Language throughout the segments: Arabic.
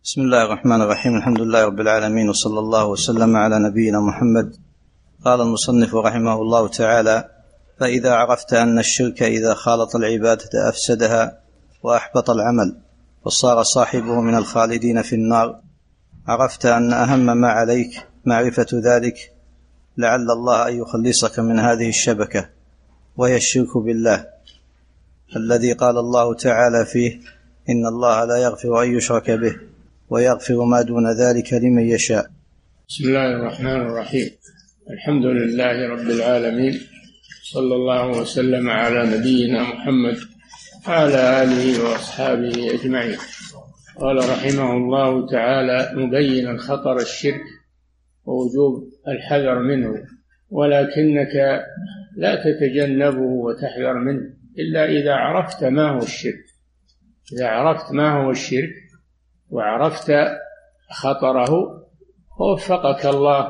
بسم الله الرحمن الرحيم. الحمد لله رب العالمين، وصلى الله وسلم على نبينا محمد. قال المصنف رحمه الله تعالى: فإذا عرفت أن الشرك إذا خالط العبادة أفسدها وأحبط العمل وصار صاحبه من الخالدين في النار، عرفت أن أهم ما عليك معرفة ذلك، لعل الله أن يخلصك من هذه الشبكة، وهي الشرك بالله الذي قال الله تعالى فيه: إن الله لا يغفر أن يشرك به ويغفر ما دون ذلك لمن يشاء. بسم الله الرحمن الرحيم. الحمد لله رب العالمين، صلى الله وسلم على نبينا محمد وعلى آله وأصحابه أجمعين. قال رحمه الله تعالى: مبينا خطر الشرك ووجوب الحذر منه، ولكنك لا تتجنبه وتحذر منه إلا إذا عرفت ما هو الشرك. إذا عرفت ما هو الشرك وعرفت خطره ووفقك الله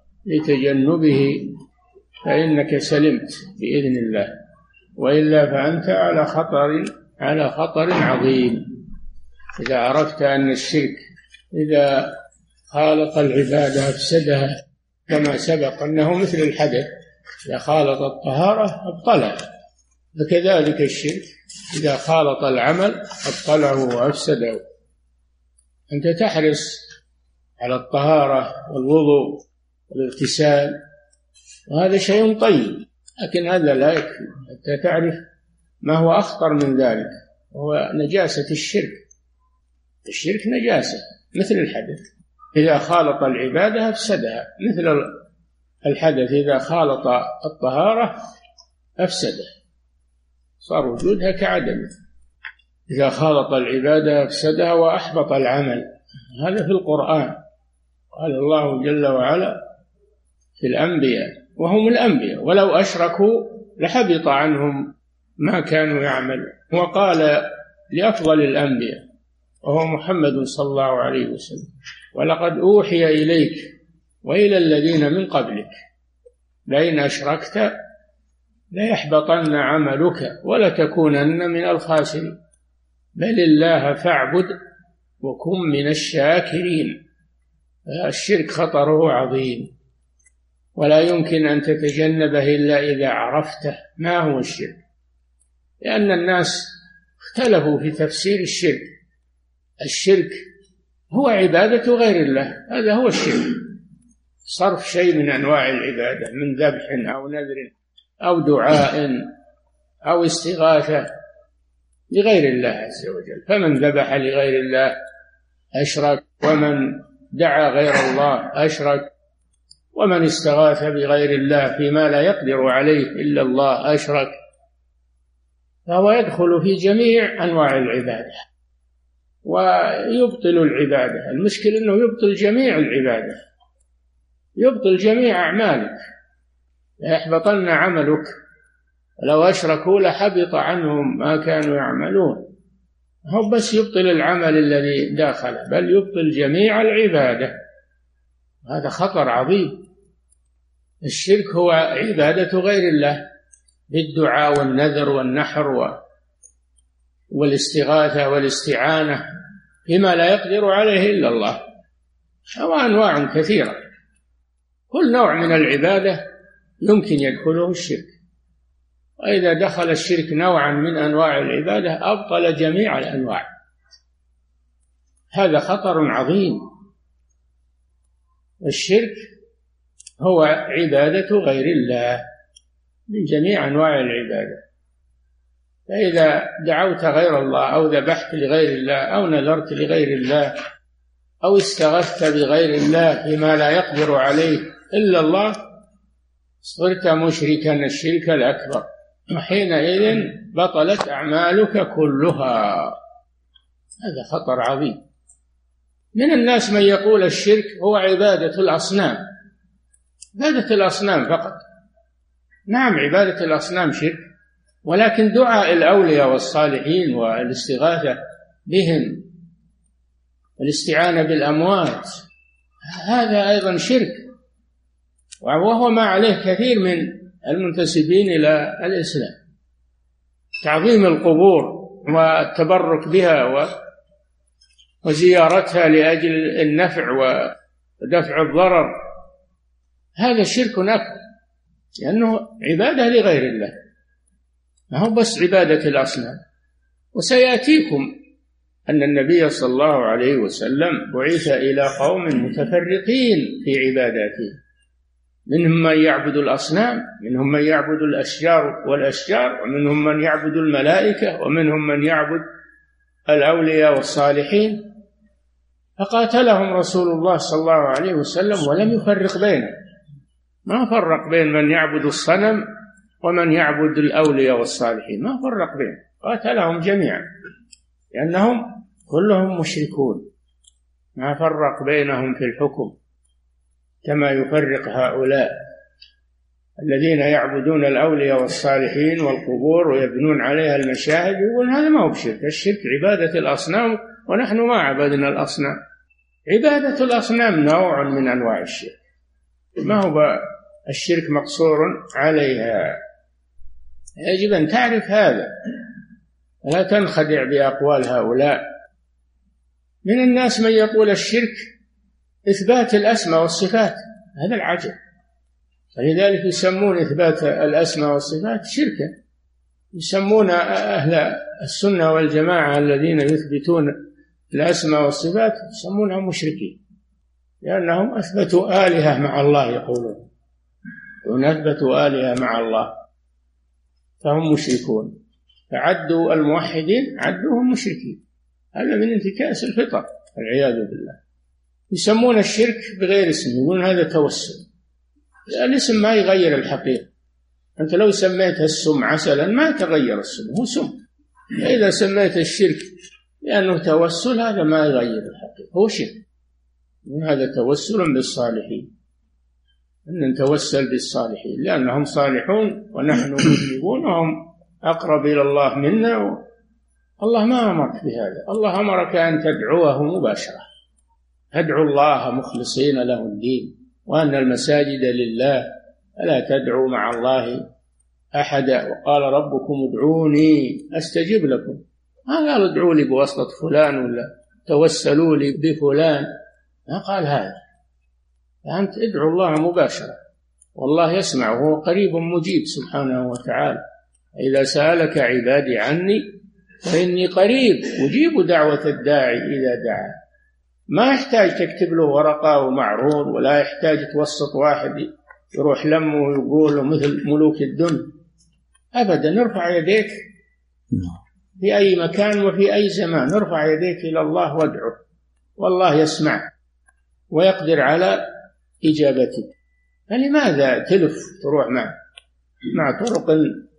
لتجنبه فإنك سلمت بإذن الله، وإلا فأنت على خطر عظيم. إذا عرفت أن الشرك إذا خالط العبادة أفسدها، كما سبق أنه مثل الحدث، إذا خالط الطهارة أبطلها، فكذلك الشرك إذا خالط العمل أبطله وأفسده. أنت تحرص على الطهارة والوضوء والاغتسال، وهذا شيء طيب، لكن هذا لا يكفي حتى تعرف ما هو أخطر من ذلك، وهو نجاسة الشرك. الشرك نجاسة مثل الحدث، إذا خالط العبادة أفسدها، مثل الحدث إذا خالط الطهارة أفسدها، صار وجودها كعدمه. إذا خالط العبادة أفسدها وأحبط العمل، هذا في القرآن. قال الله جل وعلا في الأنبياء، وهم الأنبياء ولو أشركوا لحبط عنهم ما كانوا يعملون. وقال لأفضل الأنبياء وهو محمد صلى الله عليه وسلم: ولقد أوحي إليك وإلى الذين من قبلك لئن أشركت ليحبطن عملك ولتكونن من الخاسرين، بل الله فاعبد وكن من الشاكرين. الشرك خطره عظيم، ولا يمكن أن تتجنبه إلا إذا عرفته ما هو الشرك، لأن الناس اختلفوا في تفسير الشرك. الشرك هو عبادة غير الله، هذا هو الشرك، صرف شيء من أنواع العبادة من ذبح أو نذر أو دعاء أو استغاثة لغير الله عز وجل. فمن ذبح لغير الله أشرك، ومن دعا غير الله أشرك، ومن استغاث بغير الله فيما لا يقدر عليه إلا الله أشرك. فهو يدخل في جميع أنواع العبادة ويبطل العبادة. المشكل أنه يبطل جميع العبادة، يبطل جميع أعمالك، ليحبطن عملك، ولو أشركوا لحبط عنهم ما كانوا يعملون. هو بس يبطل العمل الذي داخله، بل يبطل جميع العبادة. هذا خطر عظيم. الشرك هو عبادة غير الله بالدعاء والنذر والنحر والاستغاثة والاستعانة فيما لا يقدر عليه إلا الله، وأنواع كثيرة. كل نوع من العبادة يمكن يدخله الشرك، وإذا دخل الشرك نوعا من أنواع العبادة أبطل جميع الأنواع. هذا خطر عظيم. الشرك هو عبادة غير الله من جميع أنواع العبادة. فإذا دعوت غير الله أو ذبحت لغير الله أو نذرت لغير الله أو استغثت بغير الله فيما لا يقدر عليه إلا الله، صرت مشركا الشرك الأكبر، وحينئذ بطلت أعمالك كلها. هذا خطر عظيم. من الناس من يقول الشرك هو عبادة الأصنام، عبادة الأصنام فقط. نعم، عبادة الأصنام شرك، ولكن دعاء الأولياء والصالحين والاستغاثة بهم والاستعانة بالأموات هذا أيضا شرك، وهو ما عليه كثير من المنتسبين إلى الإسلام. تعظيم القبور والتبرك بها وزيارتها لأجل النفع ودفع الضرر، هذا شرك أكبر، لأنه عبادة لغير الله، ما هو بس عبادة الأصنام. وسيأتيكم أن النبي صلى الله عليه وسلم بعث إلى قوم متفرقين في عباداتهم، منهم من يعبد الأصنام، منهم من يعبد الأشجار، ومنهم من يعبد الملائكة، ومنهم من يعبد الأولياء والصالحين. فقاتلهم رسول الله صلى الله عليه وسلم ولم يفرق بينهم، ما فرق بين من يعبد الصنم ومن يعبد الأولياء والصالحين، ما فرق بينهم، قاتلهم جميعا لأنهم كلهم مشركون، ما فرق بينهم في الحكم كما يفرق هؤلاء الذين يعبدون الأولياء والصالحين والقبور ويبنون عليها المشاهد، يقول هذا ما هو بشرك. الشرك عبادة الأصنام، ونحن ما عبدنا الأصنام. عبادة الأصنام نوع من أنواع الشرك، ما هو الشرك مقصور عليها. يجب أن تعرف هذا، لا تنخدع بأقوال هؤلاء. من الناس من يقول الشرك إثبات الأسماء والصفات، هذا العجب، فلذلك يسمون إثبات الأسماء والصفات شركا. يسمون أهل السنة والجماعة الذين يثبتون الأسماء والصفات يسمونهم مشركين، لأنهم أثبتوا آلهة مع الله، يقولون أثبتوا آلهة مع الله فهم مشركون، فعدوا الموحدين عدوهم مشركين. هذا من انتكاس الفطر والعياذ بالله. يسمون الشرك بغير اسم، يقولون هذا توسل. الاسم ما يغير الحقيقة، أنت لو سميتها السم عسلا ما تغير السم، هو سم. إذا سميت الشرك لأنه توسل هذا ما يغير الحقيقة، هو شرك. هذا توسل بالصالحين، أن نتوسل بالصالحين لأنهم صالحون ونحن مذنبون وهم أقرب إلى الله منا. الله ما أمرك بهذا، الله أمرك أن تدعوه مباشرة، ادعوا الله مخلصين له الدين، وأن المساجد لله فلا تدعوا مع الله أحدا، وقال ربكم ادعوني أستجب لكم. ما قال ادعوا لي بواسطة فلان ولا توسلوا لي بفلان، ما قال هذا. أنت ادعوا الله مباشرة، والله يسمع وهو قريب مجيب سبحانه وتعالى. إذا سألك عبادي عني فإني قريب أجيب دعوة الداعي إذا دعا. ما يحتاج تكتب له ورقة ومعروض، ولا يحتاج توسط واحد يروح لمه ويقول مثل ملوك الدنيا أبدا. ارفع يديك في أي مكان وفي أي زمان، ارفع يديك إلى الله وادعه، والله يسمع ويقدر على إجابتك. فلماذا تلف تروح مع طرق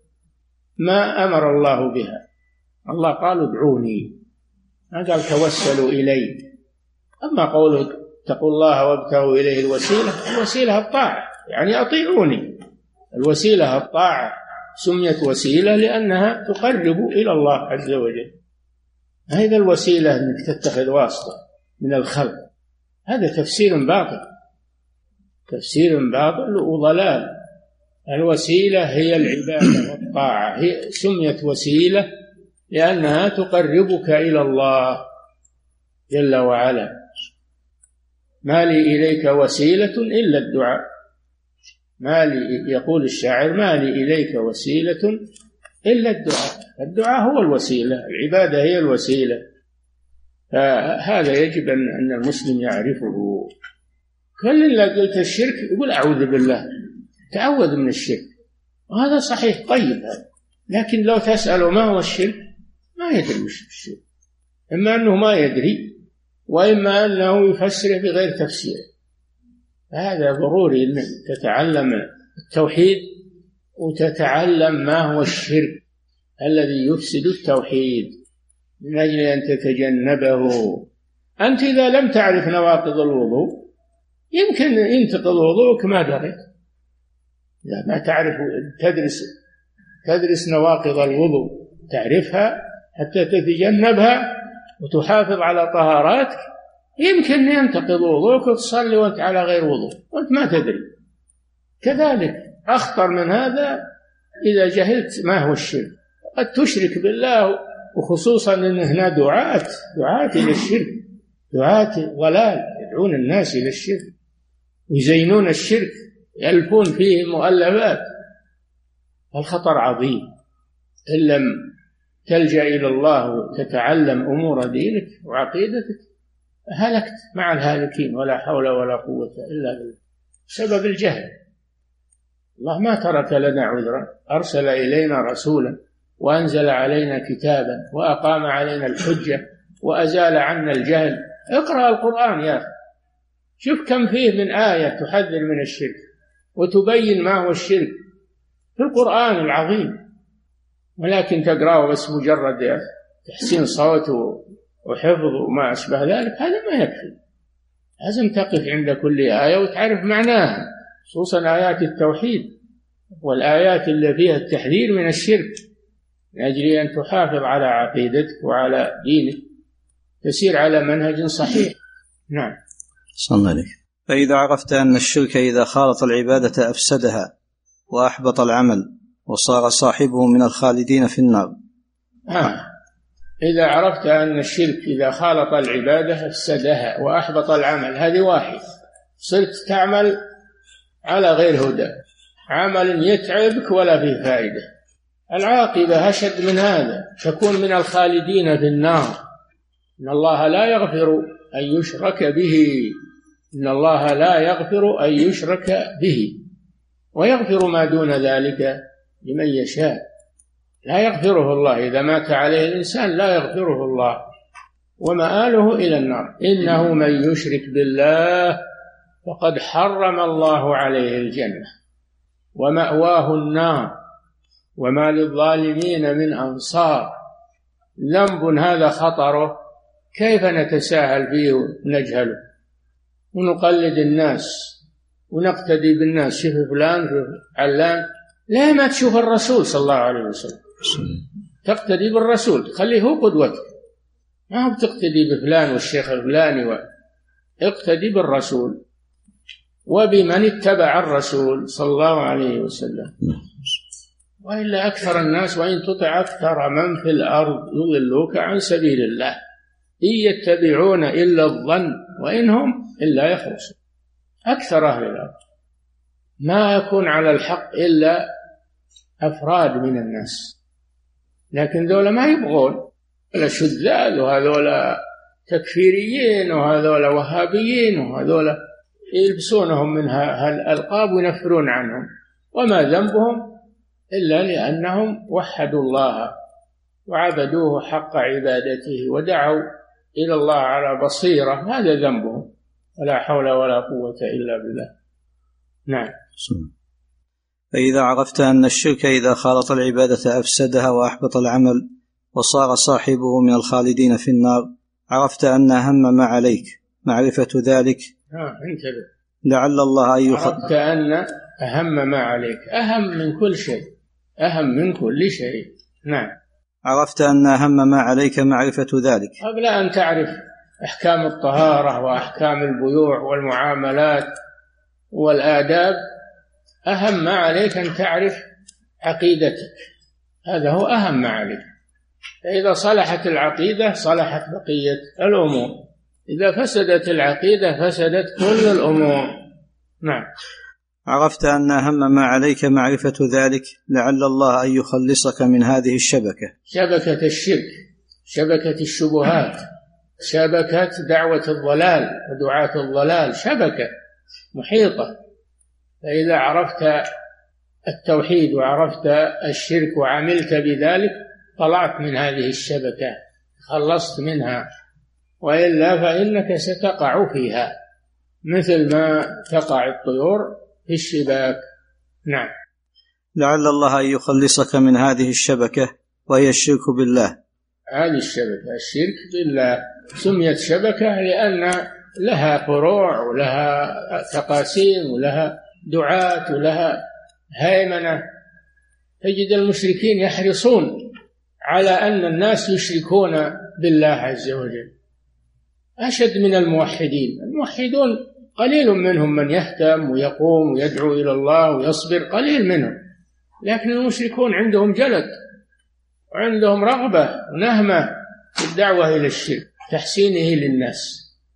ما أمر الله بها؟ الله قال ادعوني، ما قال توسلوا إلي. أما قوله اتقوا الله وابتغوا إليه الوسيلة، الوسيلة الطاعة، يعني أطيعوني. الوسيلة الطاعة سميت وسيلة لأنها تقرب إلى الله عز وجل. هذا الوسيلة أنك تتخذ واسطة من الخلق، هذا تفسير باطل، تفسير باطل وضلال. الوسيلة هي العبادة والطاعة، هي سميت وسيلة لأنها تقربك إلى الله جل وعلا. ما لي إليك وسيلة إلا الدعاء، ما لي، يقول الشاعر ما لي إليك وسيلة إلا الدعاء. الدعاء هو الوسيلة، العبادة هي الوسيلة. فهذا يجب أن المسلم يعرفه. كل اللي قلت الشرك يقول أعوذ بالله، تعوذ من الشرك، وهذا صحيح طيب هذا. لكن لو تسأله ما هو الشرك ما يدري وش الشرك، إما أنه ما يدري وإما أنه يفسره بغير تفسيره. هذا ضروري أن تتعلم التوحيد وتتعلم ما هو الشرك الذي يفسد التوحيد من أجل أن تتجنبه. أنت إذا لم تعرف نواقض الوضوء يمكن ينتقض وضوءك ما دريت. إذا ما تعرف تدرس نواقض الوضوء تعرفها حتى تتجنبها وتحافظ على طهاراتك، يمكن ينتقض وضوءك وتصلي وأنت على غير وضوء وأنت ما تدري. كذلك أخطر من هذا إذا جهلت ما هو الشرك، قد تشرك بالله، وخصوصا أن هنا دعاة إلى الشرك، دعاة ضلال يدعون الناس إلى الشرك ويزينون الشرك، يألفون فيه مؤلفات. الخطر عظيم. إن لم تلجأ إلى الله وتتعلم أمور دينك وعقيدتك هلكت مع الهالكين، ولا حول ولا قوة إلا بالله، بسبب الجهل. الله ما ترك لنا عذرا، أرسل إلينا رسولا وأنزل علينا كتابا وأقام علينا الحجة وأزال عنا الجهل. اقرأ القرآن يا أخي، شوف كم فيه من آية تحذر من الشرك وتبين ما هو الشرك في القرآن العظيم، ولكن تقرأه بس مجرد تحسين صوت وحفظ وما أشبه ذلك، هذا ما يكفي. لازم تقف عند كل آية وتعرف معناها، خصوصا آيات التوحيد والآيات اللي فيها التحذير من الشرك، من أجل أن تحافظ على عقيدتك وعلى دينك، تسير على منهج صحيح. نعم. صلى عليك. فإذا عرفت أن الشرك إذا خالط العبادة أفسدها وأحبط العمل وصار صاحبه من الخالدين في النار. إذا عرفت أن الشرك إذا خالط العبادة أفسدها وأحبط العمل، هذه واحد، صرت تعمل على غير هدى، عمل يتعبك ولا فيه فائدة. العاقبة أشد من هذا، تكون من الخالدين في النار. إن الله لا يغفر أن يشرك به، إن الله لا يغفر أن يشرك به ويغفر ما دون ذلك لمن يشاء. لا يغفره الله، إذا مات عليه الإنسان لا يغفره الله ومآله إلى النار. إنه من يشرك بالله فقد حرم الله عليه الجنة ومأواه النار وما للظالمين من أنصار. ذنب هذا خطره، كيف نتساهل فيه ونجهله ونقلد الناس ونقتدي بالناس؟ شوف فلان شوف علان، لا ما تشوف الرسول صلى الله عليه وسلم، تقتدي بالرسول، تخليه هو قدوتك، ما هو بتقتدي بفلان والشيخ الفلاني اقتدي بالرسول وبمن اتبع الرسول صلى الله عليه وسلم. وإلا أكثر الناس وإن تطع أكثر من في الأرض يضلوك عن سبيل الله إن يتبعون إلا الظن وإن هم إلا يخرصون. أكثر أهل الأرض ما يكون على الحق إلا أفراد من الناس، لكن ذولا ما يبغون، ولا شذاذ وهذولا تكفيريين وهذولا وهابيين وهذولا يلبسونهم من هالألقاب وينفرون عنهم، وما ذنبهم إلا لأنهم وحدوا الله وعبدوه حق عبادته ودعوا إلى الله على بصيرة، هذا ذنبهم، ولا حول ولا قوة إلا بالله. نعم. فإذا عرفت أن الشرك إذا خالط العبادة أفسدها وأحبط العمل وصار صاحبه من الخالدين في النار، عرفت أن أهم ما عليك معرفة ذلك. انتبه، لعل الله أن عرفت أن أهم ما عليك، أهم من كل شيء، أهم من كل شيء. نعم. عرفت أن أهم ما عليك معرفة ذلك قبل أن تعرف أحكام الطهارة وأحكام البيوع والمعاملات والآداب، أهم ما عليك أن تعرف عقيدتك، هذا هو أهم ما عليك. فإذا صلحت العقيدة صلحت بقية الأمور، إذا فسدت العقيدة فسدت كل الأمور. نعم. عرفت أن أهم ما عليك معرفة ذلك، لعل الله أن يخلصك من هذه الشبكة، شبكة الشرك، شبكة الشبهات، شبكة دعوة الضلال ودعاة الضلال، شبكة محيطة. فإذا عرفت التوحيد وعرفت الشرك وعملت بذلك طلعت من هذه الشبكة، خلصت منها، وإلا فإنك ستقع فيها مثل ما تقع الطيور في الشباك. نعم. لعل الله أن يخلصك من هذه الشبكة وهي الشرك بالله. هذه الشبكة الشرك بالله سميت شبكة لأن لها فروع ولها تقاسيم ولها دعاة ولها هيمنة. تجد المشركين يحرصون على أن الناس يشركون بالله عز وجل أشد من الموحدين. الموحدون قليل منهم من يهتم ويقوم ويدعو إلى الله ويصبر، قليل منهم، لكن المشركون عندهم جلد وعندهم رغبة ونهمة في الدعوة إلى الشرك، تحسينه للناس.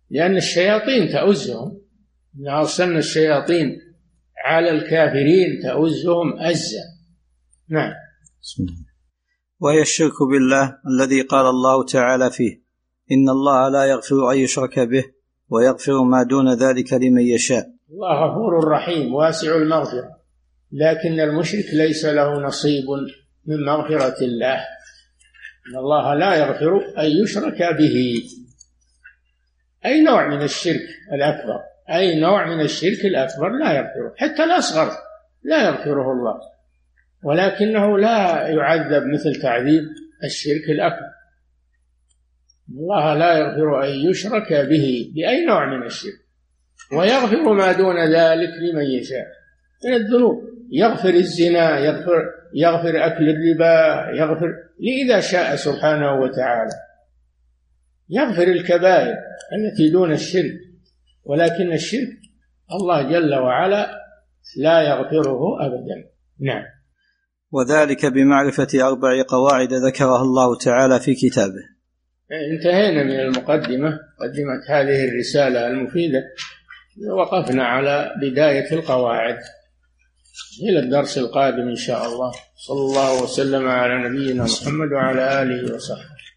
لأن الشياطين تؤزهم، إن أرسلنا الشياطين على الكافرين تؤزهم أزا. نعم. وهي الشرك بالله الذي قال الله تعالى فيه: إن الله لا يغفر أن يشرك به ويغفر ما دون ذلك لمن يشاء. الله غفور رحيم واسع المغفرة، لكن المشرك ليس له نصيب من مغفرة الله. إن الله لا يغفر أن يشرك به، أي نوع من الشرك الأكبر، أي نوع من الشرك الأكبر لا يغفره، حتى الأصغر لا يغفره الله، ولكنه لا يعذب مثل تعذيب الشرك الأكبر. الله لا يغفر أن يشرك به بأي نوع من الشرك، ويغفر ما دون ذلك لمن يشاء من الذنوب. يغفر الزنا، يغفر أكل الربا، يغفر لإذا شاء سبحانه وتعالى، يغفر الكبائر التي دون الشرك، ولكن الشرك الله جل وعلا لا يغفره أبدا. نعم. وذلك بمعرفة 4 قواعد ذكرها الله تعالى في كتابه. انتهينا من المقدمة، مقدمة هذه الرسالة المفيدة، وقفنا على بداية القواعد. إلى الدرس القادم إن شاء الله. صلى الله وسلم على نبينا محمد وعلى آله وصحبه.